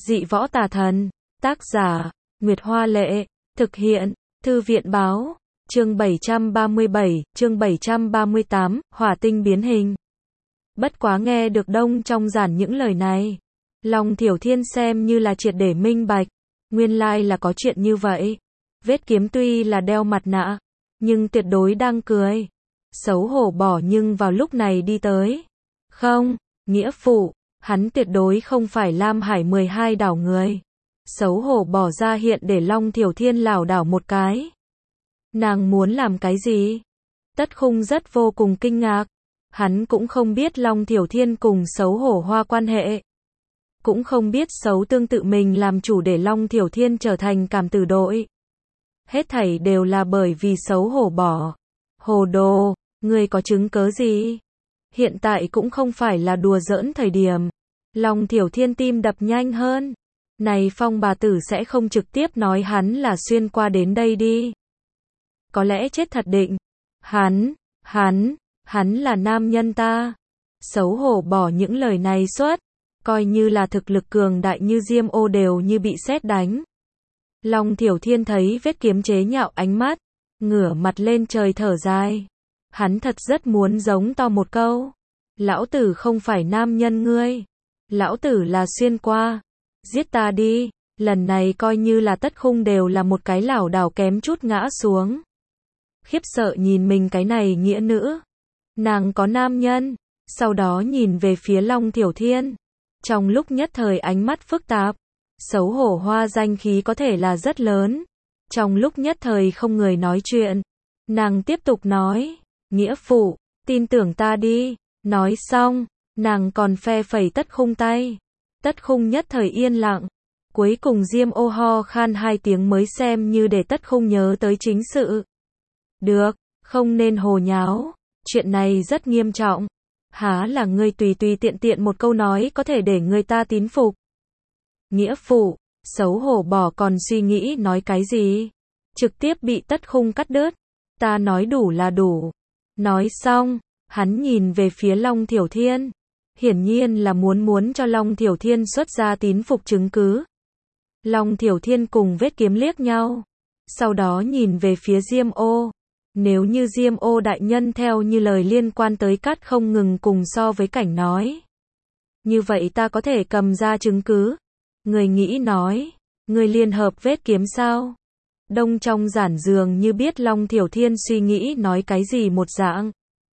Dị võ tà thần. Tác giả, Nguyệt Hoa Lệ. Thực hiện, Thư viện Báo. Chương 737, chương 738, hỏa tinh biến hình. Bất quá nghe được Đông trong giản những lời này, Long Thiểu Thiên xem như là triệt để minh bạch. Nguyên lai là có chuyện như vậy. Vết kiếm tuy là đeo mặt nạ, nhưng tuyệt đối đang cười. Xấu hổ bỏ nhưng vào lúc này đi tới. Không, nghĩa phụ, hắn tuyệt đối không phải Lam Hải 12 đảo người. Xấu hổ bỏ ra hiện để Long Thiểu Thiên lảo đảo một cái. Nàng muốn làm cái gì? Tất Khung rất vô cùng kinh ngạc. Hắn cũng không biết Long Thiểu Thiên cùng xấu hổ hoa quan hệ. Cũng không biết xấu tương tự mình làm chủ để Long Thiểu Thiên trở thành cảm tử đội. Hết thảy đều là bởi vì xấu hổ bỏ. Hồ đồ, ngươi có chứng cớ gì? Hiện tại cũng không phải là đùa giỡn thời điểm. Long Thiểu Thiên tim đập nhanh hơn. Này Phong bà tử sẽ không trực tiếp nói hắn là xuyên qua đến đây đi. Có lẽ chết thật định. Hắn là nam nhân ta. Xấu hổ bỏ những lời này suốt. Coi như là thực lực cường đại như Diêm Ô đều như bị sét đánh. Long Thiểu Thiên thấy vết kiếm chế nhạo ánh mắt, ngửa mặt lên trời thở dài. Hắn thật rất muốn giống to một câu. Lão tử không phải nam nhân ngươi. Lão tử là xuyên qua. Giết ta đi. Lần này coi như là Tất Khung đều là một cái lảo đảo kém chút ngã xuống. Khiếp sợ nhìn mình cái này nghĩa nữ. Nàng có nam nhân. Sau đó nhìn về phía Long Thiểu Thiên. Trong lúc nhất thời ánh mắt phức tạp. Xấu hổ hoa danh khí có thể là rất lớn. Trong lúc nhất thời không người nói chuyện. Nàng tiếp tục nói. Nghĩa phụ, tin tưởng ta đi. Nói xong, nàng còn phe phẩy Tất Khung tay. Tất Khung nhất thời yên lặng. Cuối cùng Diêm Ô ho khan 2 tiếng mới xem như để Tất Khung nhớ tới chính sự. Được, không nên hồ nháo. Chuyện này rất nghiêm trọng. Há là ngươi tùy tùy tiện tiện một câu nói có thể để người ta tín phục. Nghĩa phụ, xấu hổ bỏ còn suy nghĩ nói cái gì. Trực tiếp bị Tất Khung cắt đứt. Ta nói đủ là đủ. Nói xong, hắn nhìn về phía Long Thiểu Thiên. Hiển nhiên là muốn cho Long Thiểu Thiên xuất ra tín phục chứng cứ. Long Thiểu Thiên cùng vết kiếm liếc nhau. Sau đó nhìn về phía Diêm Ô. Nếu như Diêm Ô đại nhân theo như lời liên quan tới cát không ngừng cùng so với cảnh nói. Như vậy ta có thể cầm ra chứng cứ. Người nghĩ nói. Người liên hợp vết kiếm sao? Đông trong giản dường như biết Long Thiểu Thiên suy nghĩ nói cái gì một dạng.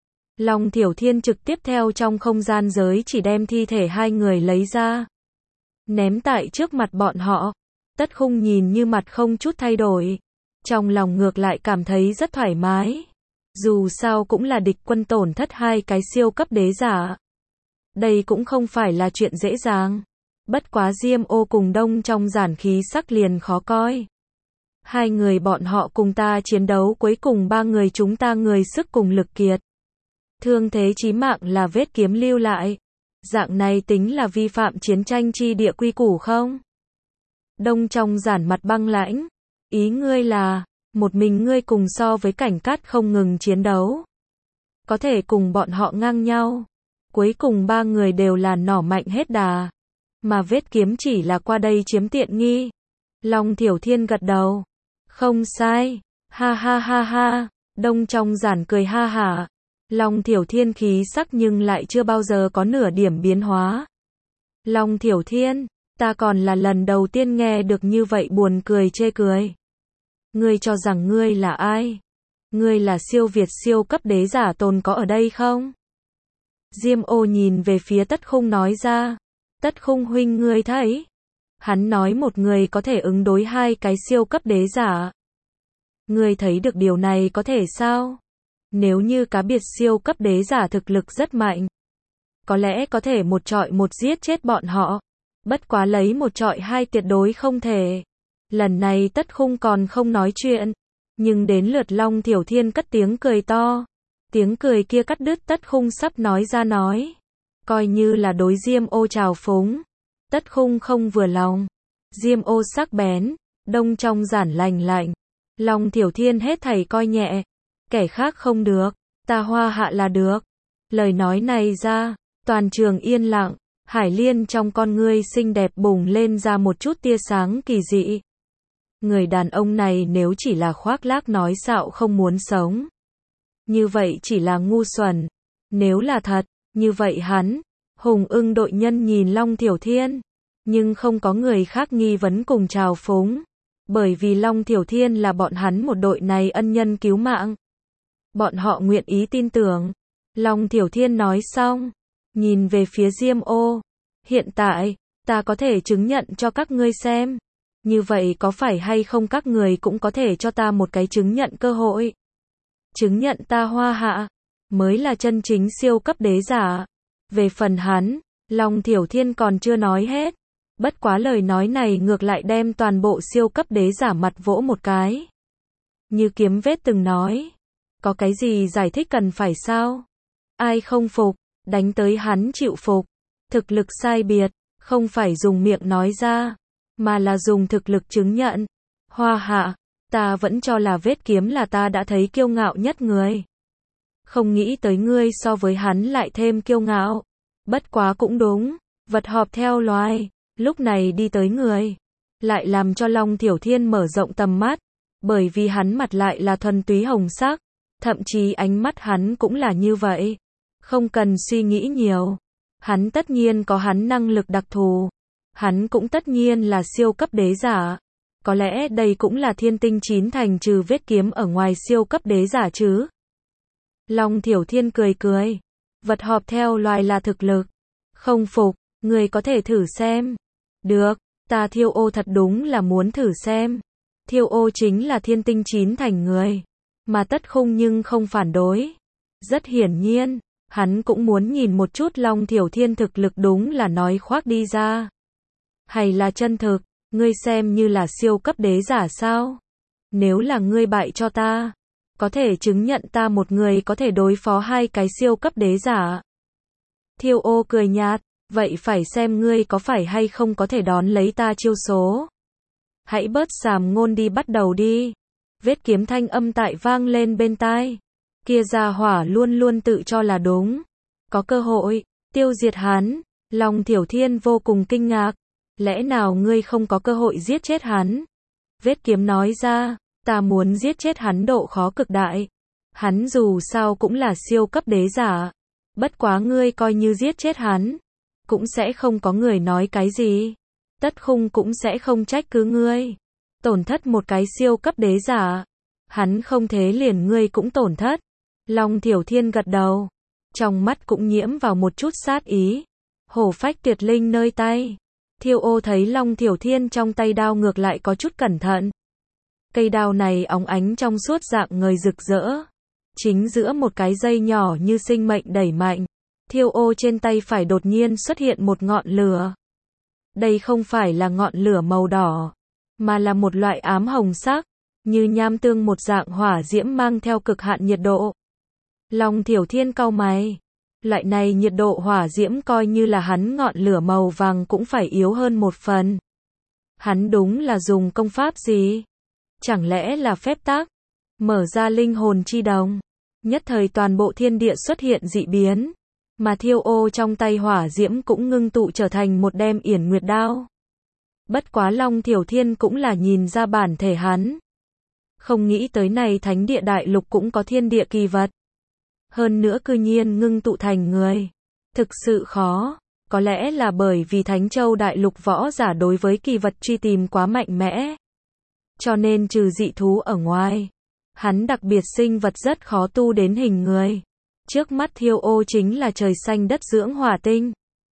Long Thiểu Thiên trực tiếp theo trong không gian giới chỉ đem thi thể 2 người lấy ra. Ném tại trước mặt bọn họ. Tất Khung nhìn như mặt không chút thay đổi. Trong lòng ngược lại cảm thấy rất thoải mái. Dù sao cũng là địch quân tổn thất 2 cái siêu cấp đế giả. Đây cũng không phải là chuyện dễ dàng. Bất quá Diêm Ô cùng Đông trong giản khí sắc liền khó coi. 2 người bọn họ cùng ta chiến đấu cuối cùng 3 người chúng ta người sức cùng lực kiệt. Thương thế chí mạng là vết kiếm lưu lại. Dạng này tính là vi phạm chiến tranh chi địa quy củ không? Đông trong giản mặt băng lãnh. Ý ngươi là, một mình ngươi cùng so với cảnh cát không ngừng chiến đấu. Có thể cùng bọn họ ngang nhau. Cuối cùng 3 người đều là nỏ mạnh hết đà. Mà vết kiếm chỉ là qua đây chiếm tiện nghi. Long Thiểu Thiên gật đầu. Không sai. Ha ha ha ha. Đông trong giản cười ha hả. Long Thiểu Thiên khí sắc nhưng lại chưa bao giờ có nửa điểm biến hóa. Long Thiểu Thiên, ta còn là lần đầu tiên nghe được như vậy buồn cười chê cười. Ngươi cho rằng ngươi là ai? Ngươi là siêu việt siêu cấp đế giả tồn có ở đây không? Diêm Ô nhìn về phía Tất Khung nói ra. Tất Khung huynh ngươi thấy. Hắn nói một người có thể ứng đối 2 cái siêu cấp đế giả. Ngươi thấy được điều này có thể sao? Nếu như cá biệt siêu cấp đế giả thực lực rất mạnh. Có lẽ có thể một trọi một giết chết bọn họ. Bất quá lấy một trọi 2 tuyệt đối không thể. Lần này Tất Khung còn không nói chuyện. Nhưng đến lượt Long Thiểu Thiên cất tiếng cười to. Tiếng cười kia cắt đứt Tất Khung sắp nói ra nói. Coi như là đối Diêm Ô trào phúng. Tất Khung không vừa lòng. Diêm Ô sắc bén. Đông trong giản lành lạnh. Long Thiểu Thiên hết thảy coi nhẹ. Kẻ khác không được. Ta hoa hạ là được. Lời nói này ra. Toàn trường yên lặng. Hải Liên trong con ngươi xinh đẹp bùng lên ra một chút tia sáng kỳ dị. Người đàn ông này nếu chỉ là khoác lác nói xạo không muốn sống, như vậy chỉ là ngu xuẩn. Nếu là thật, như vậy hắn, Hùng Ưng đội nhân nhìn Long Thiểu Thiên, nhưng không có người khác nghi vấn cùng trào phúng, bởi vì Long Thiểu Thiên là bọn hắn một đội này ân nhân cứu mạng. Bọn họ nguyện ý tin tưởng. Long Thiểu Thiên nói xong, nhìn về phía Diêm Ô. Hiện tại, ta có thể chứng nhận cho các ngươi xem. Như vậy có phải hay không các người cũng có thể cho ta một cái chứng nhận cơ hội. Chứng nhận ta Hoa Hạ, mới là chân chính siêu cấp đế giả. Về phần hắn, Long Thiểu Thiên còn chưa nói hết. Bất quá lời nói này ngược lại đem toàn bộ siêu cấp đế giả mặt vỗ một cái. Như Kiếm Vết từng nói. Có cái gì giải thích cần phải sao? Ai không phục, đánh tới hắn chịu phục. Thực lực sai biệt, không phải dùng miệng nói ra, mà là dùng thực lực chứng nhận. Hoa Hạ, ta vẫn cho là Vết Kiếm là ta đã thấy kiêu ngạo nhất người. Không nghĩ tới ngươi so với hắn lại thêm kiêu ngạo. Bất quá cũng đúng, vật họp theo loài, lúc này đi tới người. Lại làm cho Long Thiểu Thiên mở rộng tầm mắt, bởi vì hắn mặt lại là thuần túy hồng sắc, thậm chí ánh mắt hắn cũng là như vậy. Không cần suy nghĩ nhiều. Hắn tất nhiên có hắn năng lực đặc thù. Hắn cũng tất nhiên là siêu cấp đế giả. Có lẽ đây cũng là thiên tinh 9 thành trừ Vết Kiếm ở ngoài siêu cấp đế giả chứ. Long Thiểu Thiên cười cười. Vật họp theo loài là thực lực. Không phục, người có thể thử xem. Được, ta Thiêu Ô thật đúng là muốn thử xem. Thiêu Ô chính là thiên tinh 9 thành người. Mà Tất Khung nhưng không phản đối. Rất hiển nhiên, hắn cũng muốn nhìn một chút Long Thiểu Thiên thực lực đúng là nói khoác đi ra. Hay là chân thực, ngươi xem như là siêu cấp đế giả sao? Nếu là ngươi bại cho ta, có thể chứng nhận ta một người có thể đối phó hai cái siêu cấp đế giả. Thiêu Ô cười nhạt, vậy phải xem ngươi có phải hay không có thể đón lấy ta chiêu số. Hãy bớt sàm ngôn đi, bắt đầu đi. Vết Kiếm thanh âm tại vang lên bên tai. Kia gia hỏa luôn luôn tự cho là đúng. Có cơ hội, tiêu diệt hắn. Long Thiểu Thiên vô cùng kinh ngạc. Lẽ nào ngươi không có cơ hội giết chết hắn? Vết Kiếm nói ra, ta muốn giết chết hắn độ khó cực đại. Hắn dù sao cũng là siêu cấp đế giả. Bất quá ngươi coi như giết chết hắn, cũng sẽ không có người nói cái gì. Tất Khung cũng sẽ không trách cứ ngươi. Tổn thất một cái siêu cấp đế giả. Hắn không thế liền ngươi cũng tổn thất. Long Thiểu Thiên gật đầu. Trong mắt cũng nhiễm vào một chút sát ý. Hổ phách tuyệt linh nơi tay. Thiêu Ô thấy Long Thiểu Thiên trong tay đao ngược lại có chút cẩn thận. Cây đao này óng ánh trong suốt dạng ngời rực rỡ. Chính giữa một cái dây nhỏ như sinh mệnh đẩy mạnh. Thiêu Ô trên tay phải đột nhiên xuất hiện một ngọn lửa. Đây không phải là ngọn lửa màu đỏ, mà là một loại ám hồng sắc, như nham tương một dạng hỏa diễm mang theo cực hạn nhiệt độ. Long Thiểu Thiên cau mày. Loại này nhiệt độ hỏa diễm coi như là hắn ngọn lửa màu vàng cũng phải yếu hơn một phần. Hắn đúng là dùng công pháp gì? Chẳng lẽ là phép tắc? Mở ra linh hồn chi đồng. Nhất thời toàn bộ thiên địa xuất hiện dị biến. Mà Thiêu Ô trong tay hỏa diễm cũng ngưng tụ trở thành một đem yển nguyệt đao. Bất quá Long Thiểu Thiên cũng là nhìn ra bản thể hắn. Không nghĩ tới này thánh địa đại lục cũng có thiên địa kỳ vật. Hơn nữa cư nhiên ngưng tụ thành người. Thực sự khó. Có lẽ là bởi vì Thánh Châu đại lục võ giả đối với kỳ vật truy tìm quá mạnh mẽ. Cho nên trừ dị thú ở ngoài, hắn đặc biệt sinh vật rất khó tu đến hình người. Trước mắt Thiêu Ô chính là trời xanh đất dưỡng hỏa tinh.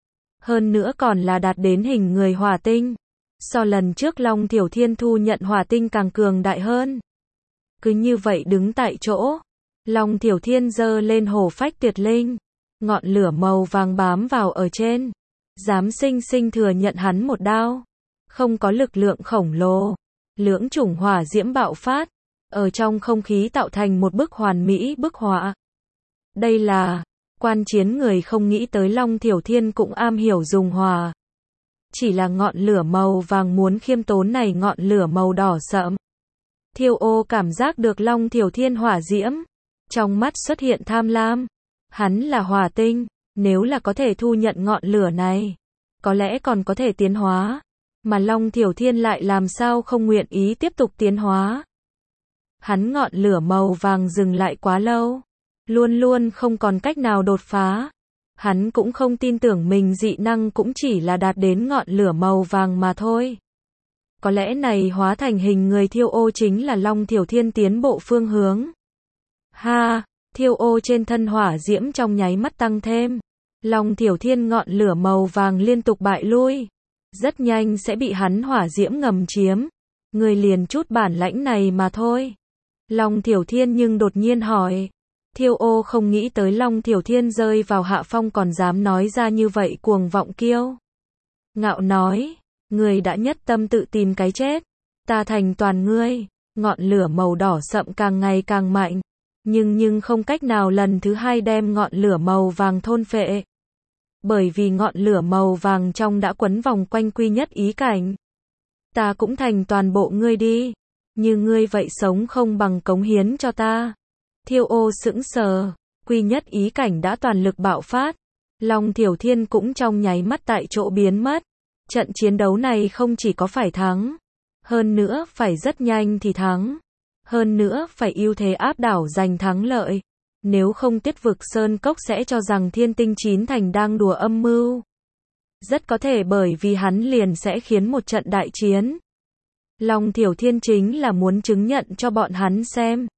Hơn nữa còn là đạt đến hình người hỏa tinh. So lần trước Long Thiểu Thiên thu nhận hỏa tinh càng cường đại hơn. Cứ như vậy đứng tại chỗ, Long Thiểu Thiên giơ lên hổ phách tuyệt linh. Ngọn lửa màu vàng bám vào ở trên. Dám sinh sinh thừa nhận hắn một đao. Không có lực lượng khổng lồ. Lưỡng chủng hỏa diễm bạo phát. Ở trong không khí tạo thành một bức hoàn mỹ bức họa. Đây là, quan chiến người không nghĩ tới Long Thiểu Thiên cũng am hiểu dùng hỏa. Chỉ là ngọn lửa màu vàng muốn khiêm tốn này ngọn lửa màu đỏ sẫm. Thiêu Ô cảm giác được Long Thiểu Thiên hỏa diễm. Trong mắt xuất hiện tham lam. Hắn là hỏa tinh, nếu là có thể thu nhận ngọn lửa này, có lẽ còn có thể tiến hóa, mà Long Thiểu Thiên lại làm sao không nguyện ý tiếp tục tiến hóa. Hắn ngọn lửa màu vàng dừng lại quá lâu, luôn luôn không còn cách nào đột phá. Hắn cũng không tin tưởng mình dị năng cũng chỉ là đạt đến ngọn lửa màu vàng mà thôi. Có lẽ này hóa thành hình người Thiêu Ô chính là Long Thiểu Thiên tiến bộ phương hướng. Ha, Thiêu Ô trên thân hỏa diễm trong nháy mắt tăng thêm. Long Thiểu Thiên ngọn lửa màu vàng liên tục bại lui. Rất nhanh sẽ bị hắn hỏa diễm ngầm chiếm. Người liền chút bản lãnh này mà thôi. Long Thiểu Thiên nhưng đột nhiên hỏi. Thiêu Ô không nghĩ tới Long Thiểu Thiên rơi vào hạ phong còn dám nói ra như vậy cuồng vọng kiêu ngạo nói. Người đã nhất tâm tự tìm cái chết. Ta thành toàn ngươi. Ngọn lửa màu đỏ sậm càng ngày càng mạnh. Nhưng không cách nào lần thứ hai đem ngọn lửa màu vàng thôn phệ. Bởi vì ngọn lửa màu vàng trong đã quấn vòng quanh quy nhất ý cảnh. Ta cũng thành toàn bộ ngươi đi. Như ngươi vậy sống không bằng cống hiến cho ta. Thiêu Ô sững sờ. Quy nhất ý cảnh đã toàn lực bạo phát. Long Thiểu Thiên cũng trong nháy mắt tại chỗ biến mất. Trận chiến đấu này không chỉ có phải thắng. Hơn nữa phải rất nhanh thì thắng. Hơn nữa phải ưu thế áp đảo giành thắng lợi. Nếu không Tiết Vực Sơn Cốc sẽ cho rằng Thiên Tinh Chín Thành đang đùa âm mưu. Rất có thể bởi vì hắn liền sẽ khiến một trận đại chiến. Long Thiểu Thiên chính là muốn chứng nhận cho bọn hắn xem.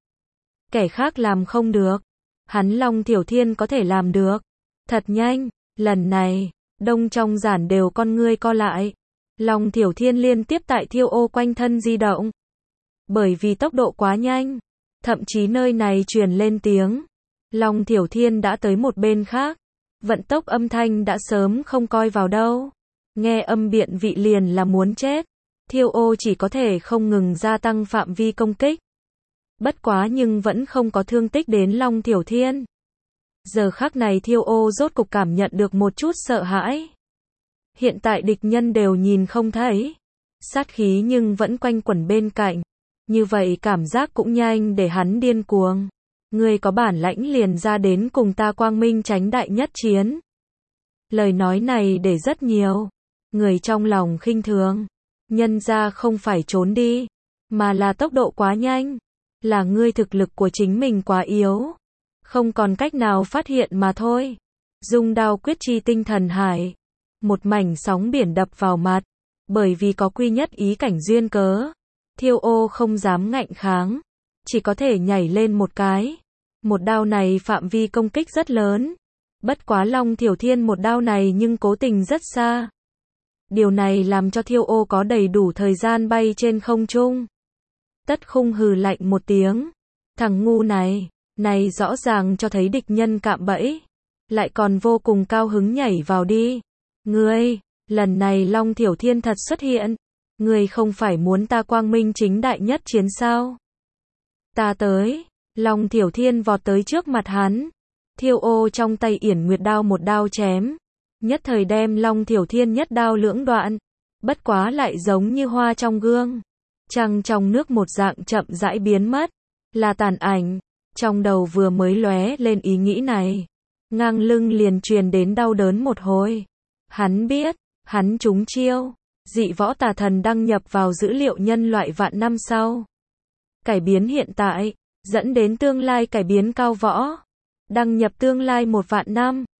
Kẻ khác làm không được. Hắn Long Thiểu Thiên có thể làm được. Thật nhanh, lần này, đông trong giản đều con ngươi co lại. Long Thiểu Thiên liên tiếp tại Thiêu Ô quanh thân di động. Bởi vì tốc độ quá nhanh, thậm chí nơi này truyền lên tiếng. Long Thiểu Thiên đã tới một bên khác. Vận tốc âm thanh đã sớm không coi vào đâu. Nghe âm biện vị liền là muốn chết. Thiêu Ô chỉ có thể không ngừng gia tăng phạm vi công kích. Bất quá nhưng vẫn không có thương tích đến Long Thiểu Thiên. Giờ khắc này Thiêu Ô rốt cục cảm nhận được một chút sợ hãi. Hiện tại địch nhân đều nhìn không thấy. Sát khí nhưng vẫn quanh quẩn bên cạnh. Như vậy cảm giác cũng nhanh để hắn điên cuồng. Ngươi có bản lãnh liền ra đến cùng ta quang minh tránh đại nhất chiến. Lời nói này để rất nhiều người trong lòng khinh thường. Nhân ra không phải trốn đi, mà là tốc độ quá nhanh. Là ngươi thực lực của chính mình quá yếu. Không còn cách nào phát hiện mà thôi. Dung đao quyết chi tinh thần hải. Một mảnh sóng biển đập vào mặt. Bởi vì có quy nhất ý cảnh duyên cớ. Thiêu Ô không dám ngạnh kháng. Chỉ có thể nhảy lên một cái. Một đao này phạm vi công kích rất lớn. Bất quá Long Thiểu Thiên một đao này nhưng cố tình rất xa. Điều này làm cho Thiêu Ô có đầy đủ thời gian bay trên không trung. Tất Khung hừ lạnh một tiếng. Thằng ngu này, này rõ ràng cho thấy địch nhân cạm bẫy. Lại còn vô cùng cao hứng nhảy vào đi. Ngươi, lần này Long Thiểu Thiên thật xuất hiện. Ngươi không phải muốn ta quang minh chính đại nhất chiến sao? Ta tới. Long Thiểu Thiên vọt tới trước mặt hắn. Thiêu Ô trong tay Yển Nguyệt đao một đao chém. Nhất thời đem Long Thiểu Thiên nhất đao lưỡng đoạn. Bất quá lại giống như hoa trong gương. Trăng trong nước một dạng chậm rãi biến mất. Là tàn ảnh. Trong đầu vừa mới lóe lên ý nghĩ này. Ngang lưng liền truyền đến đau đớn một hồi. Hắn biết, hắn trúng chiêu. Dị võ tà thần đăng nhập vào dữ liệu nhân loại vạn năm sau. Cải biến hiện tại, dẫn đến tương lai cải biến cao võ. Đăng nhập tương lai 1 vạn năm.